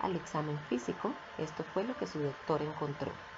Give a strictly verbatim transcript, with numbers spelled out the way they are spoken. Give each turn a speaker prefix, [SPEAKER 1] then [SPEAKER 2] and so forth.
[SPEAKER 1] al examen físico, esto fue lo que su doctor encontró.